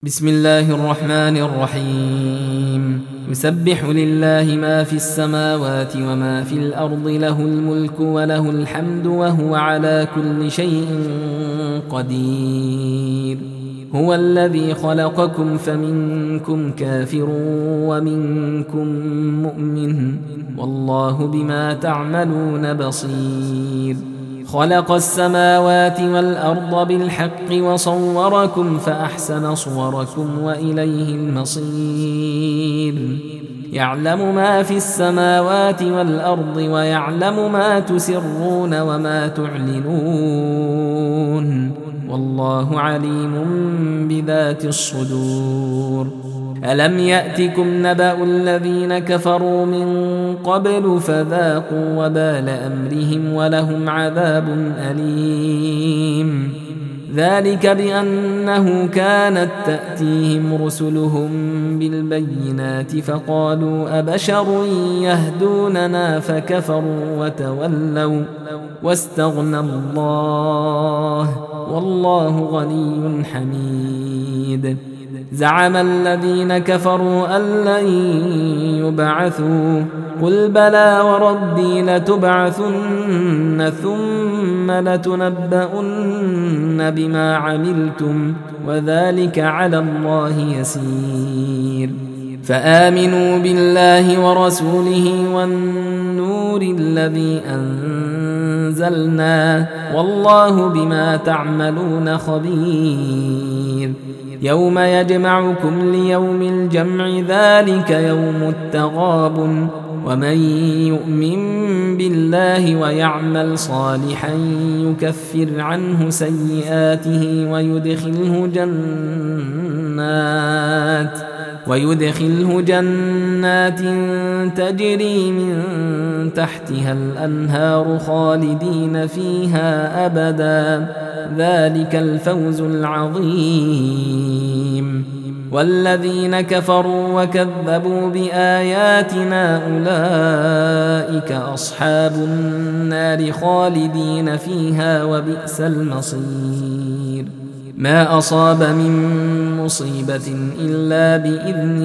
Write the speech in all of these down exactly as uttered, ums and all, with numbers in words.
بسم الله الرحمن الرحيم. يسبح لله ما في السماوات وما في الأرض، له الملك وله الحمد وهو على كل شيء قدير. هو الذي خلقكم فمنكم كافر ومنكم مؤمن، والله بما تعملون بصير. خلق السماوات والأرض بالحق وصوركم فأحسن صوركم وإليه المصير. يعلم ما في السماوات والأرض ويعلم ما تسرون وما تعلنون، والله عليم بذات الصدور. ألم يأتكم نبأ الذين كفروا من قبل فذاقوا وبال أمرهم ولهم عذاب أليم. ذلك بأنه كانت تأتيهم رسلهم بالبينات فقالوا أبشر يهدوننا فكفروا وتولوا واستغنى الله، والله غني حميد. زعم الذين كفروا أن لن يبعثوا، قل بلى وربي لتبعثن ثم لتنبؤن بما عملتم وذلك على الله يسير. فآمنوا بالله ورسوله والنور الذي أنزلنا، والله بما تعملون خبير. يوم يجمعكم ليوم الجمع، ذلك يوم التغابن، ومن يؤمن بالله ويعمل صالحا يكفر عنه سيئاته ويدخله جنات ويدخله جنات تجري من تحتها الأنهار خالدين فيها أبدا، ذلك الفوز العظيم. والذين كفروا وكذبوا بآياتنا أولئك أصحاب النار خالدين فيها وبئس المصير. ما أصاب من مصيبة إلا بإذن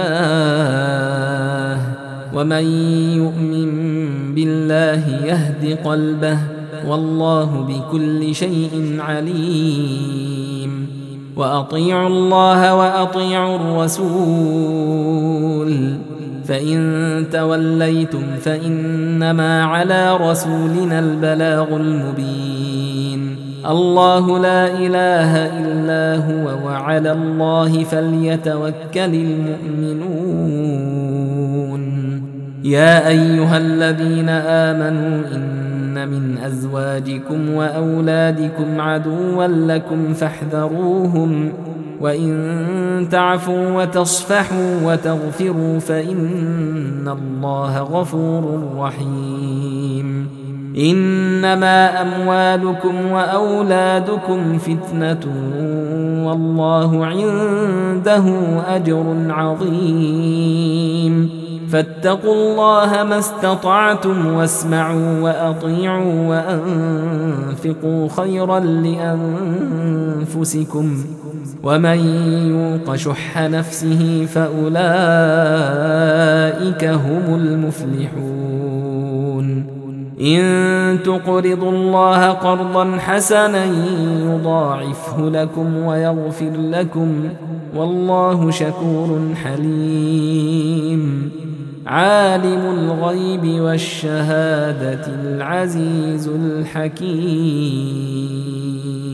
الله، ومن يؤمن بالله يهد قلبه، والله بكل شيء عليم. وأطيعوا الله وأطيعوا الرسول، فإن توليتم فإنما على رسولنا البلاغ المبين. الله لا إله إلا هو، وعلى الله فليتوكل المؤمنون. يا أيها الذين آمنوا إن من أزواجكم وأولادكم عدوا لكم فاحذروهم، وإن تعفوا وتصفحوا وتغفروا فإن الله غفور رحيم. إنما أموالكم وأولادكم فتنة، والله عنده أجر عظيم. فاتقوا الله ما استطعتم واسمعوا وأطيعوا وأنفقوا خيرا لأنفسكم، ومن يوق شح نفسه فأولئك هم المفلحون. إن تقرضوا الله قرضا حسنا يضاعفه لكم ويغفر لكم، والله شكور حليم. عالم الغيب والشهادة العزيز الحكيم.